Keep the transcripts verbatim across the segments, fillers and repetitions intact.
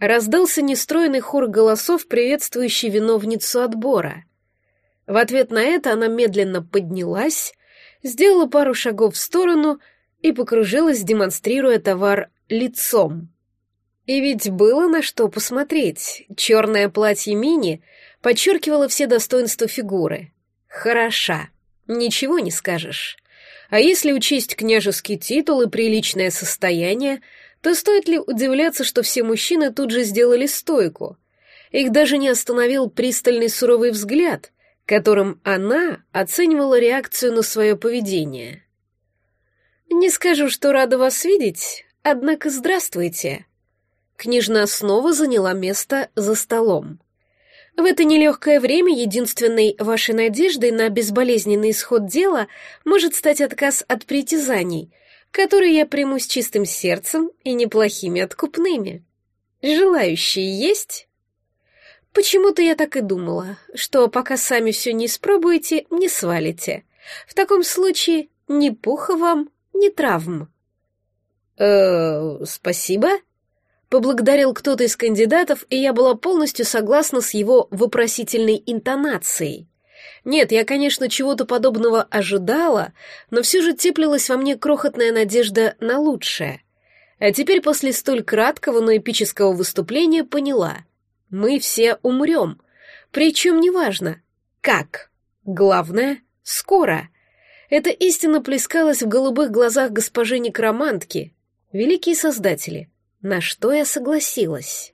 раздался нестройный хор голосов, приветствующий виновницу отбора. В ответ на это она медленно поднялась, сделала пару шагов в сторону и покружилась, демонстрируя товар лицом. И ведь было на что посмотреть. Черное платье мини подчеркивало все достоинства фигуры. Хороша, ничего не скажешь. А если учесть княжеский титул и приличное состояние, то стоит ли удивляться, что все мужчины тут же сделали стойку? Их даже не остановил пристальный суровый взгляд, которым она оценивала реакцию на свое поведение. «Не скажу, что рада вас видеть, однако здравствуйте». Княжна снова заняла место за столом. В это нелегкое время единственной вашей надеждой на безболезненный исход дела может стать отказ от притязаний, которые я приму с чистым сердцем и неплохими откупными. Желающие есть? Почему-то я так и думала, что пока сами все не испробуете, не свалите. В таком случае ни пуха вам, ни травм. Э, спасибо. Поблагодарил кто-то из кандидатов, и я была полностью согласна с его вопросительной интонацией. Нет, я, конечно, чего-то подобного ожидала, но все же теплилась во мне крохотная надежда на лучшее. А теперь после столь краткого, но эпического выступления поняла. Мы все умрем. Причем неважно, как. Главное, скоро. Эта истина плескалась в голубых глазах госпожи некромантки. Великие создатели, на что я согласилась?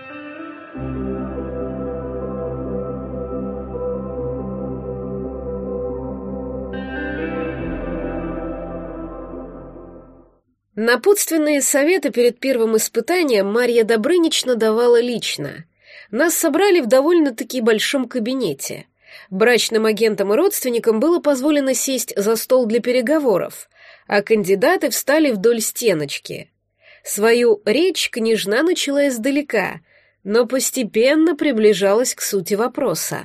Напутственные советы перед первым испытанием Марья Добрынична давала лично. Нас собрали в довольно-таки большом кабинете. Брачным агентам и родственникам было позволено сесть за стол для переговоров, а кандидаты встали вдоль стеночки. Свою речь княжна начала издалека, но постепенно приближалась к сути вопроса.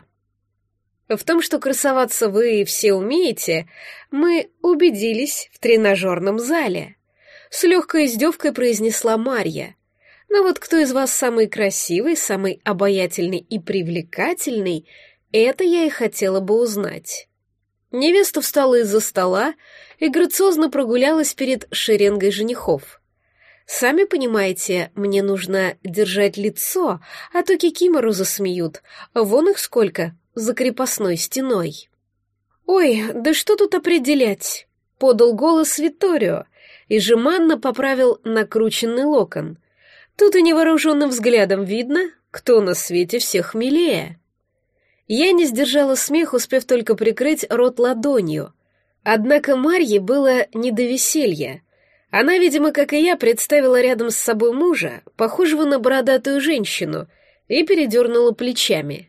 В том, что красоваться вы все умеете, мы убедились в тренажерном зале. С легкой издевкой произнесла Марья. Но вот кто из вас самый красивый, самый обаятельный и привлекательный, это я и хотела бы узнать. Невеста встала из-за стола и грациозно прогулялась перед шеренгой женихов. Сами понимаете, мне нужно держать лицо, а то кикимору засмеют. Вон их сколько, за крепостной стеной. «Ой, да что тут определять?» — подал голос Витторио и жеманно поправил накрученный локон. «Тут и невооруженным взглядом видно, кто на свете всех милее». Я не сдержала смех, успев только прикрыть рот ладонью. Однако Марье было не до веселья. Она, видимо, как и я, представила рядом с собой мужа, похожего на бородатую женщину, и передернула плечами.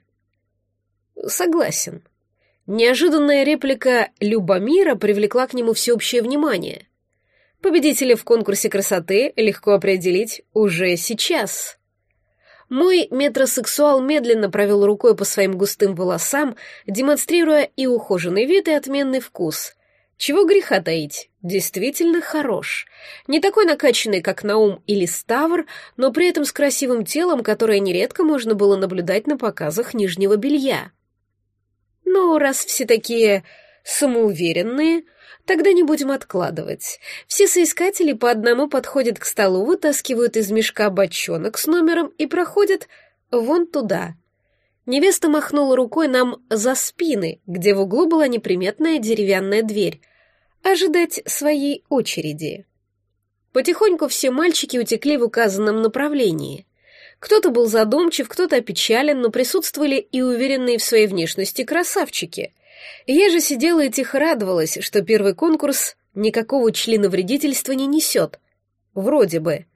Согласен. Неожиданная реплика Любомира привлекла к нему всеобщее внимание. Победителя в конкурсе красоты легко определить уже сейчас. Мой метросексуал медленно провел рукой по своим густым волосам, демонстрируя и ухоженный вид, и отменный вкус. Чего греха таить, действительно хорош. Не такой накачанный, как Наум или Ставр, но при этом с красивым телом, которое нередко можно было наблюдать на показах нижнего белья. Ну, раз все такие самоуверенные, тогда не будем откладывать. Все соискатели по одному подходят к столу, вытаскивают из мешка бочонок с номером и проходят вон туда. Невеста махнула рукой нам за спины, где в углу была неприметная деревянная дверь. Ожидать своей очереди. Потихоньку все мальчики утекли в указанном направлении. Кто-то был задумчив, кто-то опечален, но присутствовали и уверенные в своей внешности красавчики. Я же сидела и тихо радовалась, что первый конкурс никакого членовредительства не несет. Вроде бы.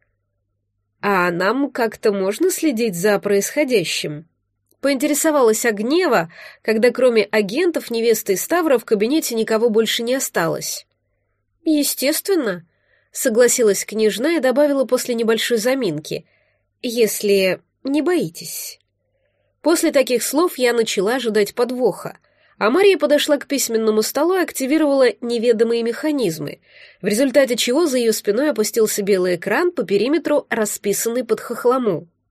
А нам как-то можно следить за происходящим? Поинтересовалась Огнева, когда кроме агентов, невесты и Ставра в кабинете никого больше не осталось. «Естественно», — согласилась княжна и добавила после небольшой заминки, «если не боитесь». После таких слов я начала ожидать подвоха, а Мария подошла к письменному столу и активировала неведомые механизмы, в результате чего за ее спиной опустился белый экран по периметру, расписанный под хохлому.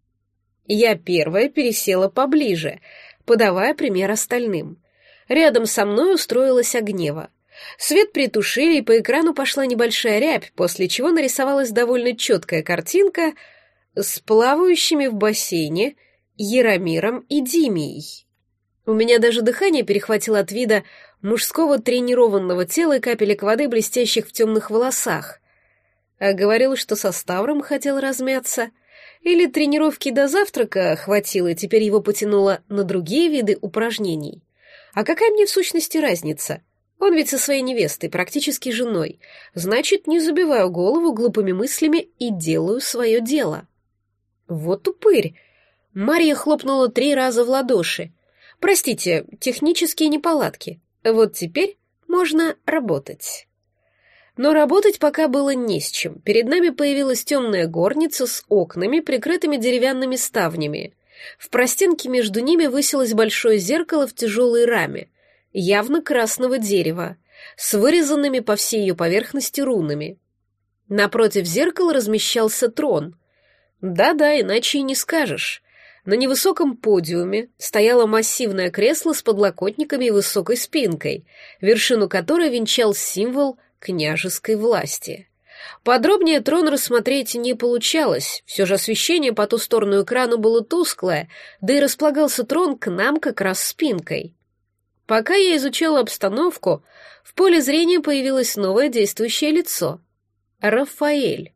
Я первая пересела поближе, подавая пример остальным. Рядом со мной устроилась Огнева. Свет притушили, и по экрану пошла небольшая рябь, после чего нарисовалась довольно четкая картинка с плавающими в бассейне Яромиром и Димией. У меня даже дыхание перехватило от вида мужского тренированного тела и капелек воды, блестящих в темных волосах. А говорил, что со Ставром хотел размяться. Или тренировки до завтрака хватило, и теперь его потянуло на другие виды упражнений. А какая мне в сущности разница? Он ведь со своей невестой, практически женой. Значит, не забиваю голову глупыми мыслями и делаю свое дело. Вот упырь. Марья хлопнула три раза в ладоши. Простите, технические неполадки. Вот теперь можно работать. Но работать пока было не с чем. Перед нами появилась темная горница с окнами, прикрытыми деревянными ставнями. В простенке между ними высилось большое зеркало в тяжелой раме, явно красного дерева, с вырезанными по всей ее поверхности рунами. Напротив зеркала размещался трон. Да-да, иначе и не скажешь. На невысоком подиуме стояло массивное кресло с подлокотниками и высокой спинкой, вершину которой венчал символ княжеской власти. Подробнее трон рассмотреть не получалось, все же освещение по ту сторону экрана было тусклое, да и располагался трон к нам как раз спинкой. Пока я изучала обстановку, в поле зрения появилось новое действующее лицо — Рафаэль.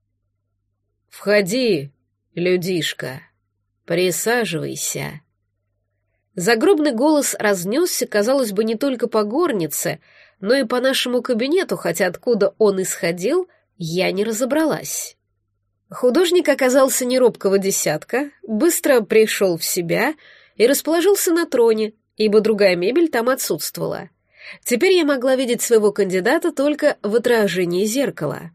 «Входи, людишка, присаживайся». Загробный голос разнесся, казалось бы, не только по горнице, но и по нашему кабинету, хотя откуда он исходил, я не разобралась. Художник оказался не робкого десятка, быстро пришел в себя и расположился на троне, ибо другая мебель там отсутствовала. Теперь я могла видеть своего кандидата только в отражении зеркала.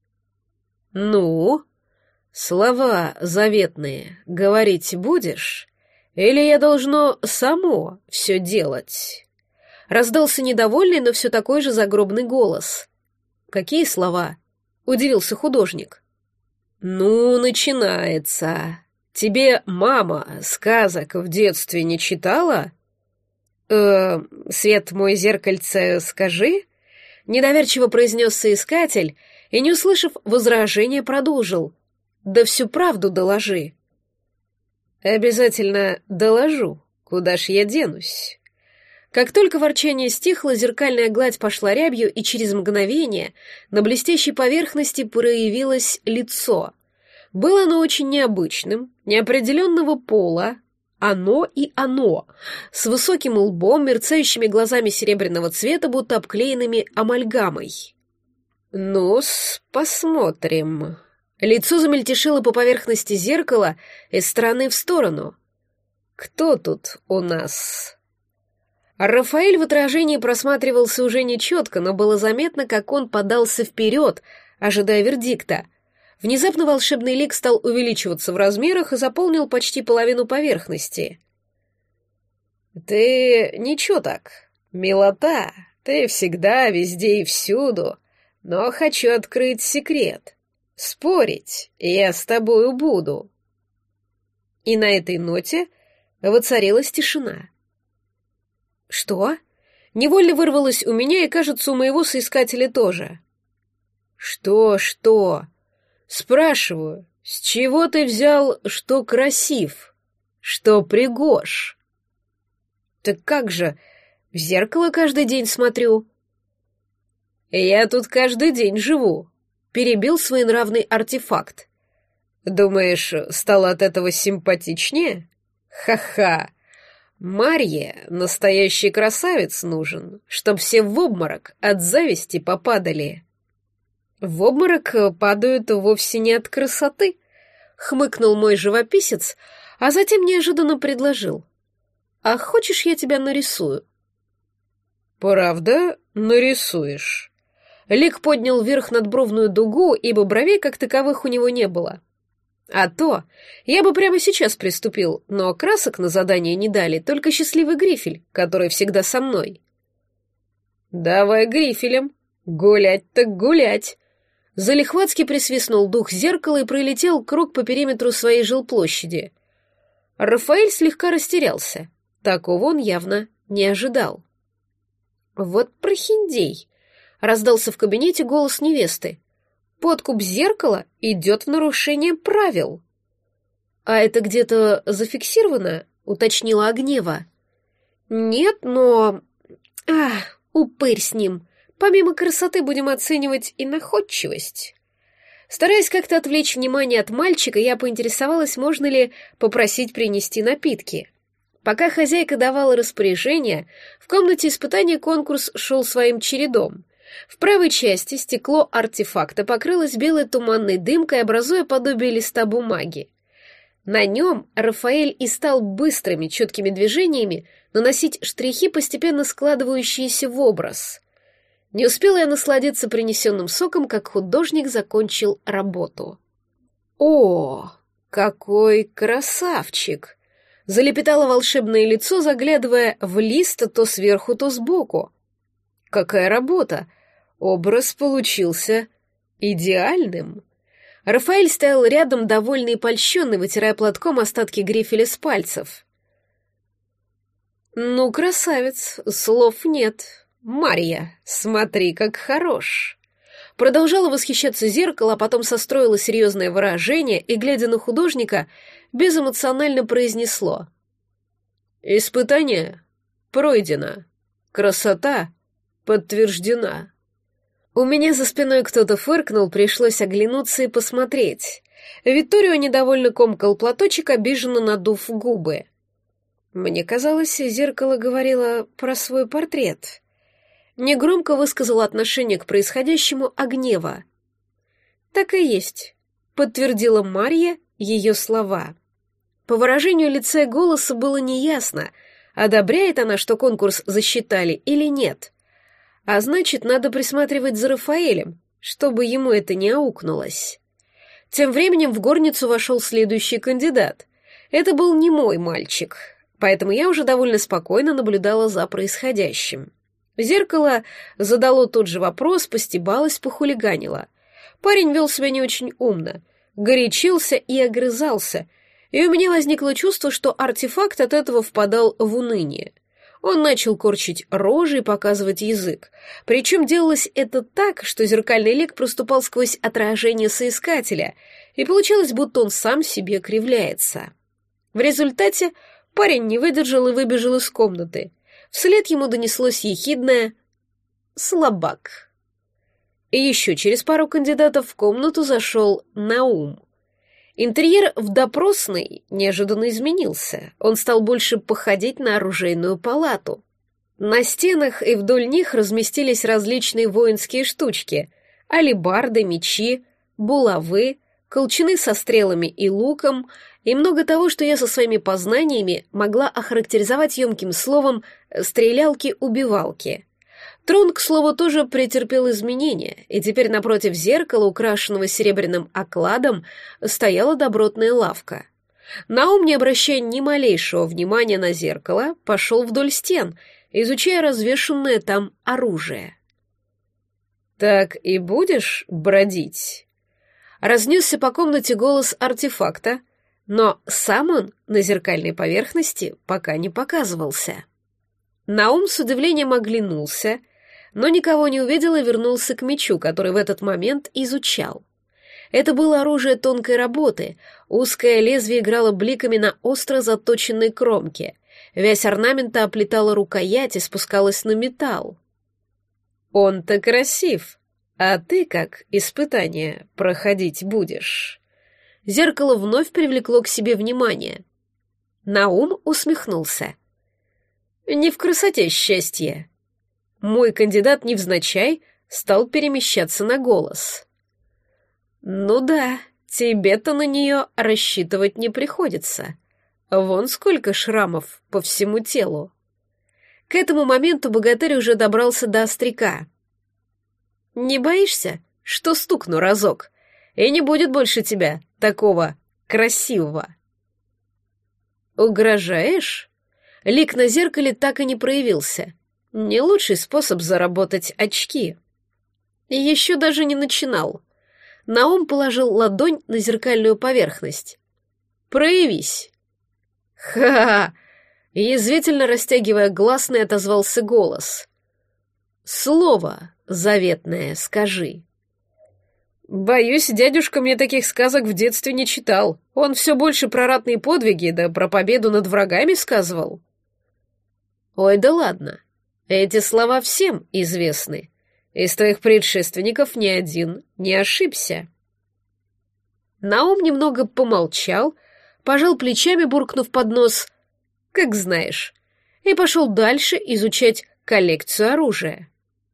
«Ну, слова заветные говорить будешь? Или я должно само все делать?» Раздался недовольный, но все такой же загробный голос. «Какие слова?» — удивился художник. «Ну, начинается. Тебе мама сказок в детстве не читала?» «Э, свет мой зеркальце, скажи?» — недоверчиво произнес соискатель и, не услышав возражения, продолжил. «Да всю правду доложи». «Обязательно доложу. Куда ж я денусь?» Как только ворчание стихло, зеркальная гладь пошла рябью, и через мгновение на блестящей поверхности проявилось лицо. Было оно очень необычным, неопределенного пола, оно и оно, с высоким лбом, мерцающими глазами серебряного цвета, будто обклеенными амальгамой. «Ну-с, посмотрим». Лицо замельтешило по поверхности зеркала из стороны в сторону. «Кто тут у нас?» Рафаэль в отражении просматривался уже нечетко, но было заметно, как он подался вперед, ожидая вердикта. Внезапно волшебный лик стал увеличиваться в размерах и заполнил почти половину поверхности. «Ты ничего так, милота, ты всегда, везде и всюду, но хочу открыть секрет. Спорить я с тобою буду». И на этой ноте воцарилась тишина. «Что?» Невольно вырвалось у меня и, кажется, у моего соискателя тоже. «Что, что?» Спрашиваю, с чего ты взял, что красив, что пригож? Так как же, в зеркало каждый день смотрю. Я тут каждый день живу, перебил своенравный артефакт. Думаешь, стало от этого симпатичнее? Ха-ха. Марье настоящий красавец нужен, чтоб все в обморок от зависти попадали. В обморок падают вовсе не от красоты, хмыкнул мой живописец, а затем неожиданно предложил. А хочешь, я тебя нарисую? Правда, нарисуешь? Лик поднял вверх надбровную дугу, ибо бровей как таковых у него не было. А то я бы прямо сейчас приступил, но красок на задание не дали, только счастливый грифель, который всегда со мной. Давай грифелем, гулять так гулять. Залихватски присвистнул дух зеркала и пролетел круг по периметру своей жилплощади. Рафаэль слегка растерялся. Такого он явно не ожидал. «Вот прохиндей!» — раздался в кабинете голос невесты. «Подкуп зеркала идет в нарушение правил». «А это где-то зафиксировано?» — уточнила Огнева. «Нет, но... Ах, упырь с ним. Помимо красоты будем оценивать и находчивость». Стараясь как-то отвлечь внимание от мальчика, я поинтересовалась, можно ли попросить принести напитки. Пока хозяйка давала распоряжение, в комнате испытания конкурс шел своим чередом. В правой части стекло артефакта покрылось белой туманной дымкой, образуя подобие листа бумаги. На нем Рафаэль и стал быстрыми, четкими движениями наносить штрихи, постепенно складывающиеся в образ. Не успела я насладиться принесенным соком, как художник закончил работу. «О, какой красавчик!» — залепетало волшебное лицо, заглядывая в лист то сверху, то сбоку. «Какая работа! Образ получился идеальным!» Рафаэль стоял рядом, довольный и польщенный, вытирая платком остатки грифеля с пальцев. «Ну, красавец, слов нет. Марья, смотри, как хорош!» Продолжала восхищаться зеркало, а потом состроила серьезное выражение и, глядя на художника, безэмоционально произнесло: «Испытание пройдено. Красота подтверждена». У меня за спиной кто-то фыркнул, пришлось оглянуться и посмотреть. Витторио недовольно комкал платочек, обиженно надув губы. Мне казалось, зеркало говорило про свой портрет. Негромко высказала отношение к происходящему Огнева. «Так и есть», — подтвердила Марья ее слова. По выражению лица и голоса было неясно, одобряет она, что конкурс засчитали, или нет. А значит, надо присматривать за Рафаэлем, чтобы ему это не аукнулось. Тем временем в горницу вошел следующий кандидат. Это был не мой мальчик, поэтому я уже довольно спокойно наблюдала за происходящим. Зеркало задало тот же вопрос, постебалось, похулиганило. Парень вел себя не очень умно, горячился и огрызался, и у меня возникло чувство, что артефакт от этого впадал в уныние. Он начал корчить рожи и показывать язык. Причем делалось это так, что зеркальный лик проступал сквозь отражение соискателя, и получалось, будто он сам себе кривляется. В результате парень не выдержал и выбежал из комнаты. Вслед ему донеслось ехидное «слабак». И еще через пару кандидатов в комнату зашел Наум. Интерьер в допросной неожиданно изменился. Он стал больше походить на оружейную палату. На стенах и вдоль них разместились различные воинские штучки: алебарды, мечи, булавы, колчаны со стрелами и луком, и много того, что я со своими познаниями могла охарактеризовать емким словом «стрелялки-убивалки». Трон, к слову, тоже претерпел изменения, и теперь напротив зеркала, украшенного серебряным окладом, стояла добротная лавка. Наум, не обращая ни малейшего внимания на зеркало, пошел вдоль стен, изучая развешанное там оружие. «Так и будешь бродить?» Разнесся по комнате голос артефакта, но сам он на зеркальной поверхности пока не показывался. Наум с удивлением оглянулся, но никого не увидел и вернулся к мечу, который в этот момент изучал. Это было оружие тонкой работы, узкое лезвие играло бликами на остро заточенной кромке, вязь орнамента оплетала рукоять и спускалась на металл. «Он-то красив, а ты как испытание проходить будешь?» Зеркало вновь привлекло к себе внимание. Наум усмехнулся. «Не в красоте счастье». Мой кандидат невзначай стал перемещаться на голос. «Ну да, тебе-то на нее рассчитывать не приходится. Вон сколько шрамов по всему телу». К этому моменту богатырь уже добрался до остряка. «Не боишься, что стукну разок, и не будет больше тебя такого красивого?» «Угрожаешь?» Лик на зеркале так и не проявился. Не лучший способ заработать очки. И еще даже не начинал. Наум положил ладонь на зеркальную поверхность. «Проявись». «Ха-ха!» — язвительно растягивая гласный, отозвался голос. «Слово заветное скажи». «Боюсь, дядюшка мне таких сказок в детстве не читал. Он все больше про ратные подвиги, да про победу над врагами сказывал». «Ой, да ладно. Эти слова всем известны. Из твоих предшественников ни один не ошибся». Наум немного помолчал, пожал плечами, буркнув под нос «как знаешь», и пошел дальше изучать коллекцию оружия.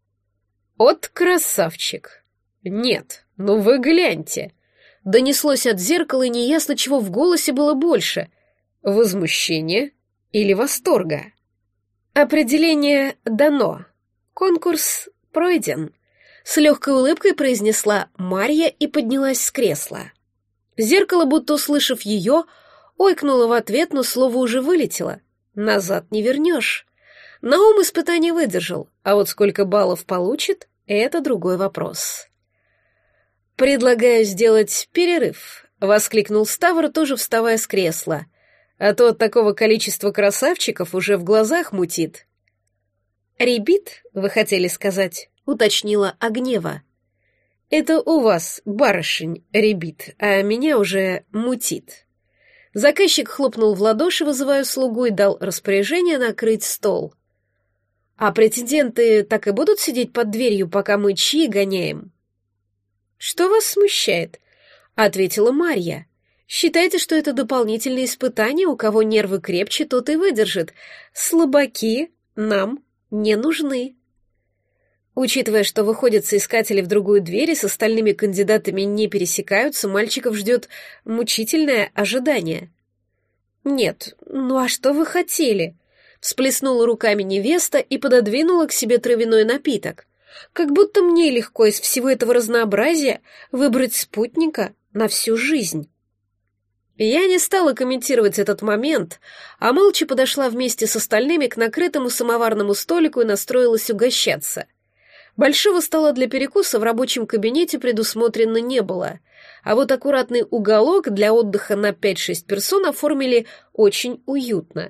«От красавчик! Нет, ну вы гляньте!» Донеслось от зеркала, и неясно, чего в голосе было больше — возмущения или восторга. «Определение дано. Конкурс пройден», — с легкой улыбкой произнесла Марья и поднялась с кресла. Зеркало, будто услышав ее, ойкнуло в ответ, но слово уже вылетело. Назад не вернешь. Наум испытание выдержал, а вот сколько баллов получит — это другой вопрос. «Предлагаю сделать перерыв», — воскликнул Ставр, тоже вставая с кресла. «А то от такого количества красавчиков уже в глазах мутит». «Ребит, вы хотели сказать?» — уточнила Огнева. «Это у вас, барышень, ребит, а меня уже мутит». Заказчик хлопнул в ладоши, вызывая слугу, и дал распоряжение накрыть стол. «А претенденты так и будут сидеть под дверью, пока мы чаи гоняем?» «Что вас смущает?» — ответила Марья. «Считайте, что это дополнительное испытание, у кого нервы крепче, тот и выдержит. Слабаки нам не нужны». Учитывая, что выходят соискатели в другую дверь и с остальными кандидатами не пересекаются, мальчиков ждет мучительное ожидание. «Нет, ну а что вы хотели?» — всплеснула руками невеста и пододвинула к себе травяной напиток. «Как будто мне легко из всего этого разнообразия выбрать спутника на всю жизнь». Я не стала комментировать этот момент, а молча подошла вместе с остальными к накрытому самоварному столику и настроилась угощаться. Большого стола для перекуса в рабочем кабинете предусмотрено не было, а вот аккуратный уголок для отдыха на пять-шесть персон оформили очень уютно.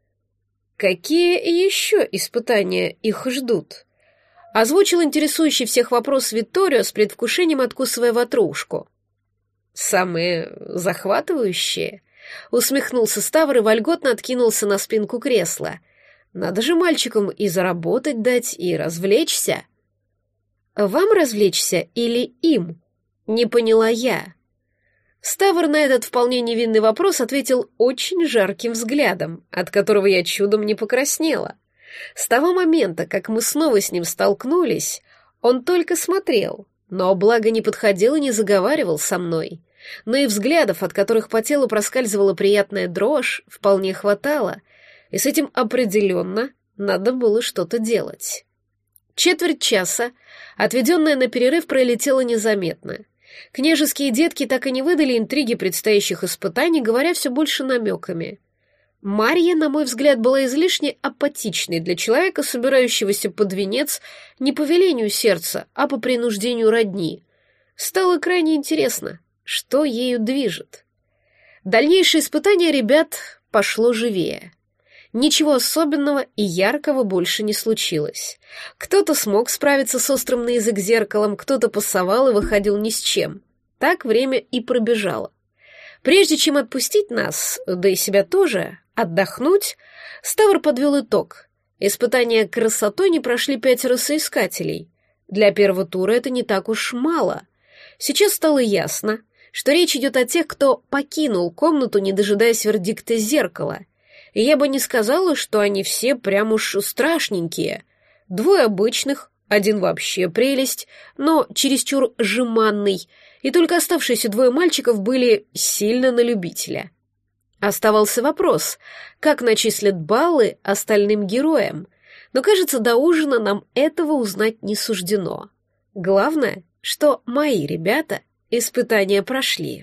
«Какие еще испытания их ждут?» — озвучил интересующий всех вопрос Витторио с предвкушением, откусывая ватрушку. «Самые захватывающие?» — усмехнулся Ставр и вольготно откинулся на спинку кресла. «Надо же мальчикам и заработать дать, и развлечься». «Вам развлечься или им?» — не поняла я. Ставр на этот вполне невинный вопрос ответил очень жарким взглядом, от которого я чудом не покраснела. С того момента, как мы снова с ним столкнулись, он только смотрел, но благо не подходил и не заговаривал со мной. Но и взглядов, от которых по телу проскальзывала приятная дрожь, вполне хватало, и с этим определенно надо было что-то делать. Четверть часа, отведенная на перерыв, пролетела незаметно. Княжеские детки так и не выдали интриги предстоящих испытаний, говоря все больше намеками. Марья, на мой взгляд, была излишне апатичной для человека, собирающегося под венец не по велению сердца, а по принуждению родни. Стало крайне интересно, что ею движет. Дальнейшее испытание ребят пошло живее. Ничего особенного и яркого больше не случилось. Кто-то смог справиться с острым на язык зеркалом, кто-то пасовал и выходил ни с чем. Так время и пробежало. Прежде чем отпустить нас, да и себя тоже, отдохнуть, Ставр подвел итог. Испытания красотой не прошли пятеро соискателей. Для первого тура это не так уж мало. Сейчас стало ясно, что речь идет о тех, кто покинул комнату, не дожидаясь вердикта зеркала. И я бы не сказала, что они все прям уж страшненькие. Двое обычных, один вообще прелесть, но чересчур жеманный, и только оставшиеся двое мальчиков были сильно на любителя. Оставался вопрос, как начислят баллы остальным героям, но, кажется, до ужина нам этого узнать не суждено. Главное, что мои ребята испытания прошли.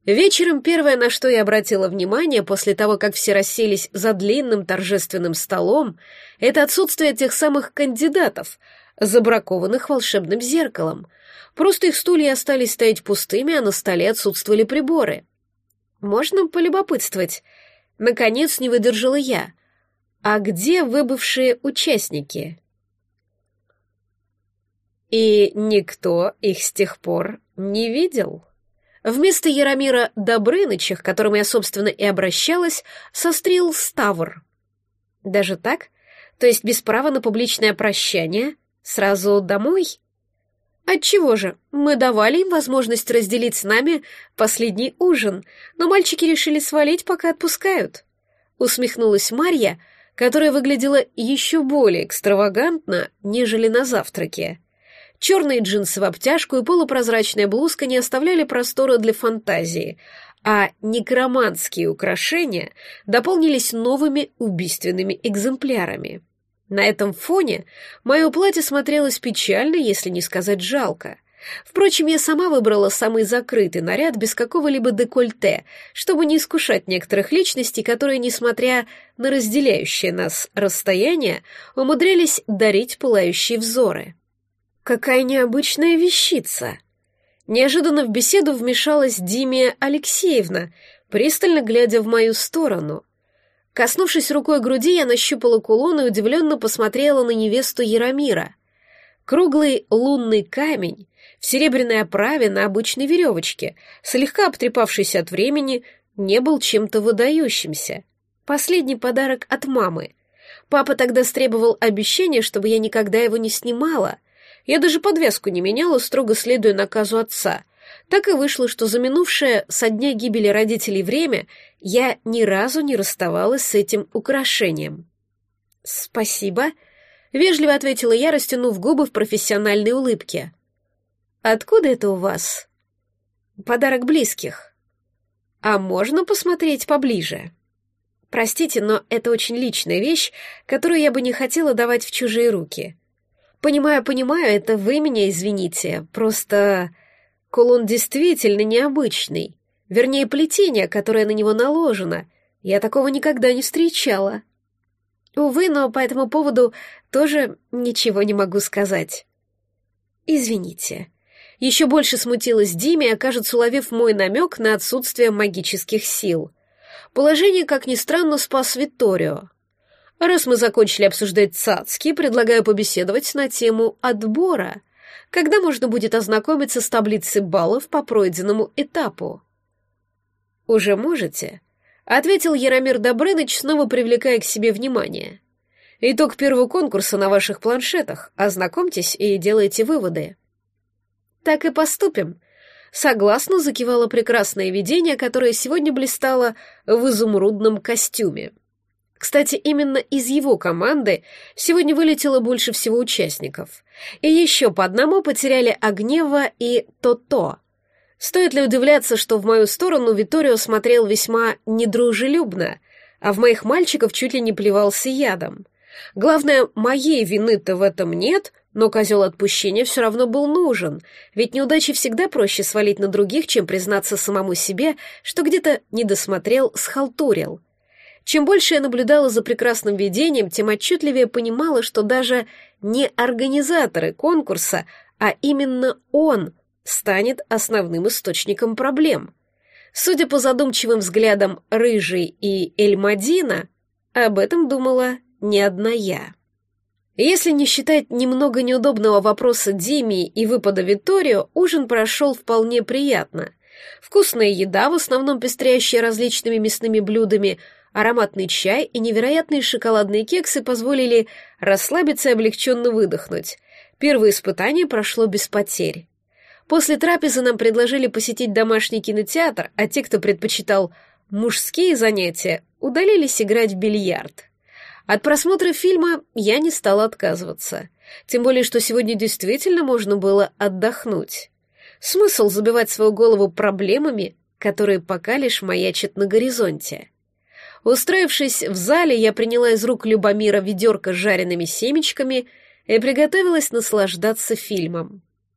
Вечером первое, на что я обратила внимание после того, как все расселись за длинным торжественным столом, это отсутствие тех самых кандидатов, забракованных волшебным зеркалом. Просто их стулья остались стоять пустыми, а на столе отсутствовали приборы. Можно полюбопытствовать? Наконец не выдержала я. А где выбывшие участники? И никто их с тех пор не видел. Вместо Яромира Добрыныча, к которому я, собственно, и обращалась, сострил Ставр. Даже так? То есть без права на публичное прощание? Сразу домой? Отчего же? Мы давали им возможность разделить с нами последний ужин, но мальчики решили свалить, пока отпускают. Усмехнулась Марья, которая выглядела еще более экстравагантно, нежели на завтраке. Черные джинсы в обтяжку и полупрозрачная блузка не оставляли простора для фантазии, а некроманские украшения дополнились новыми убийственными экземплярами. На этом фоне мое платье смотрелось печально, если не сказать жалко. Впрочем, я сама выбрала самый закрытый наряд без какого-либо декольте, чтобы не искушать некоторых личностей, которые, несмотря на разделяющее нас расстояние, умудрялись дарить пылающие взоры. Какая необычная вещица! Неожиданно в беседу вмешалась Димия Алексеевна, пристально глядя в мою сторону. Коснувшись рукой груди, я нащупала кулон и удивленно посмотрела на невесту Яромира. Круглый лунный камень в серебряной оправе на обычной веревочке, слегка обтрепавшийся от времени, не был чем-то выдающимся. Последний подарок от мамы. Папа тогда стребовал обещание, чтобы я никогда его не снимала. Я даже подвеску не меняла, строго следуя наказу отца. Так и вышло, что за минувшее со дня гибели родителей время я ни разу не расставалась с этим украшением. «Спасибо», — вежливо ответила я, растянув губы в профессиональной улыбке. «Откуда это у вас?» «Подарок близких». «А можно посмотреть поближе?» «Простите, но это очень личная вещь, которую я бы не хотела давать в чужие руки». «Понимаю, понимаю, это вы меня извините, просто кулон действительно необычный, вернее, плетение, которое на него наложено, я такого никогда не встречала». «Увы, но по этому поводу тоже ничего не могу сказать». «Извините». Еще больше смутилась Диме, кажется, уловив мой намек на отсутствие магических сил. Положение, как ни странно, спас Витторио. Раз мы закончили обсуждать цацки, предлагаю побеседовать на тему отбора. Когда можно будет ознакомиться с таблицей баллов по пройденному этапу? «Уже можете?» — ответил Яромир Добрыныч, снова привлекая к себе внимание. «Итог первого конкурса на ваших планшетах. Ознакомьтесь и делайте выводы». «Так и поступим», — согласно закивало прекрасное видение, которое сегодня блистало в изумрудном костюме. Кстати, именно из его команды сегодня вылетело больше всего участников. И еще по одному потеряли Огнева и То-То. Стоит ли удивляться, что в мою сторону Витторио смотрел весьма недружелюбно, а в моих мальчиков чуть ли не плевался ядом. Главное, моей вины-то в этом нет, но козел отпущения все равно был нужен, ведь неудачи всегда проще свалить на других, чем признаться самому себе, что где-то недосмотрел, схалтурил. Чем больше я наблюдала за прекрасным видением, тем отчетливее понимала, что даже не организаторы конкурса, а именно он станет основным источником проблем. Судя по задумчивым взглядам Рыжей и Эльмадина, об этом думала не одна я. Если не считать немного неудобного вопроса Димии и выпада Витторио, ужин прошел вполне приятно. Вкусная еда, в основном пестрящая различными мясными блюдами, ароматный чай и невероятные шоколадные кексы позволили расслабиться и облегченно выдохнуть. Первое испытание прошло без потерь. После трапезы нам предложили посетить домашний кинотеатр, а те, кто предпочитал мужские занятия, удалились играть в бильярд. От просмотра фильма я не стала отказываться, тем более, что сегодня действительно можно было отдохнуть. Смысл забивать свою голову проблемами, которые пока лишь маячат на горизонте. Устроившись в зале, я приняла из рук Любомира ведерко с жареными семечками и приготовилась наслаждаться фильмом.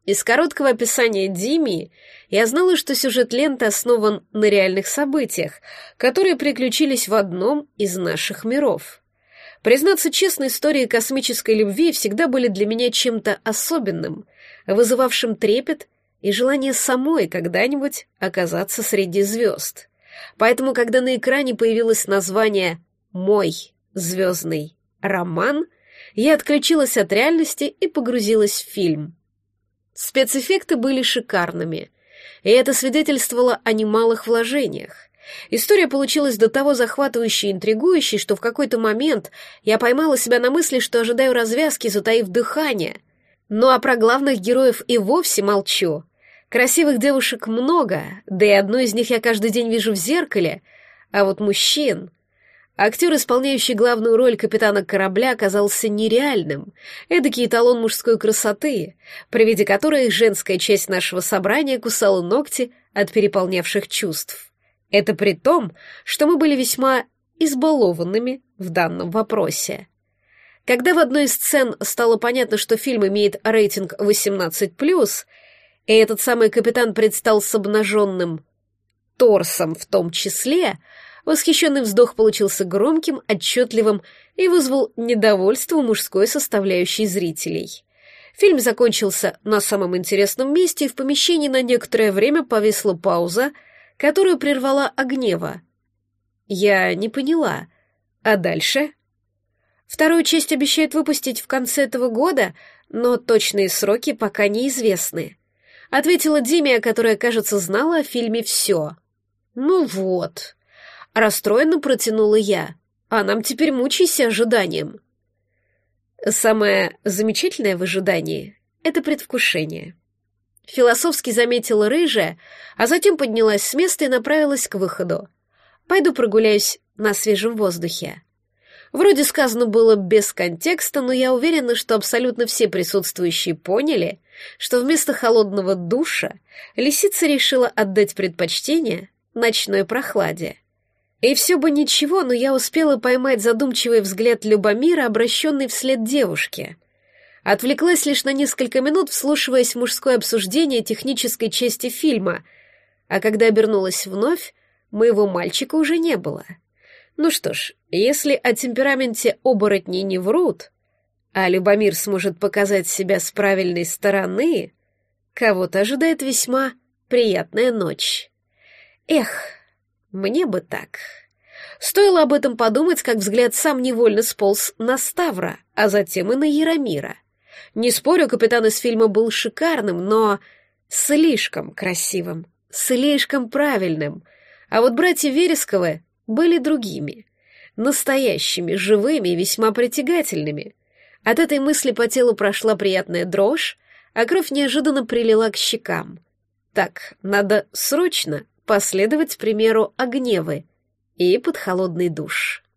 Из короткого описания Дими я знала, что сюжет ленты основан на реальных событиях, которые приключились в одном из наших миров. Признаться честно, истории космической любви всегда были для меня чем-то особенным, вызывавшим трепет и желание самой когда-нибудь оказаться среди звезд. Поэтому, когда на экране появилось название «Мой звездный роман», я отключилась от реальности и погрузилась в фильм. Спецэффекты были шикарными, и это свидетельствовало о немалых вложениях. История получилась до того захватывающей и интригующей, что в какой-то момент я поймала себя на мысли, что ожидаю развязки, затаив дыхание. Ну а про главных героев и вовсе молчу. Красивых девушек много, да и одну из них я каждый день вижу в зеркале, а вот мужчин... Актер, исполняющий главную роль капитана корабля, оказался нереальным, эдакий эталон мужской красоты, при виде которой женская часть нашего собрания кусала ногти от переполнявших чувств. Это при том, что мы были весьма избалованными в данном вопросе. Когда в одной из сцен стало понятно, что фильм имеет рейтинг восемнадцать плюс, и этот самый капитан предстал с обнаженным торсом в том числе, восхищенный вздох получился громким, отчетливым и вызвал недовольство у мужской составляющей зрителей. Фильм закончился на самом интересном месте, и в помещении на некоторое время повисла пауза, которую прервала Огнева. Я не поняла. А дальше? Вторую часть обещают выпустить в конце этого года, но точные сроки пока неизвестны. Ответила Димия, которая, кажется, знала о фильме все. Ну вот... Расстроенно протянула я. А нам теперь мучайся ожиданием. Самое замечательное в ожидании — это предвкушение. Философски заметила рыжая, а затем поднялась с места и направилась к выходу. Пойду прогуляюсь на свежем воздухе. Вроде сказано было без контекста, но я уверена, что абсолютно все присутствующие поняли, что вместо холодного душа лисица решила отдать предпочтение ночной прохладе. И все бы ничего, но я успела поймать задумчивый взгляд Любомира, обращенный вслед девушке. Отвлеклась лишь на несколько минут, вслушиваясь в мужское обсуждение технической части фильма, а когда обернулась вновь, моего мальчика уже не было. Ну что ж, если о темпераменте оборотней не врут, а Любомир сможет показать себя с правильной стороны, кого-то ожидает весьма приятная ночь. Эх... Мне бы так. Стоило об этом подумать, как взгляд сам невольно сполз на Ставра, а затем и на Яромира. Не спорю, капитан из фильма был шикарным, но слишком красивым, слишком правильным. А вот братья Вересковы были другими, настоящими, живыми и весьма притягательными. От этой мысли по телу прошла приятная дрожь, а кровь неожиданно прилила к щекам. Так, надо срочно последовать примеру Огневы и под холодный душ.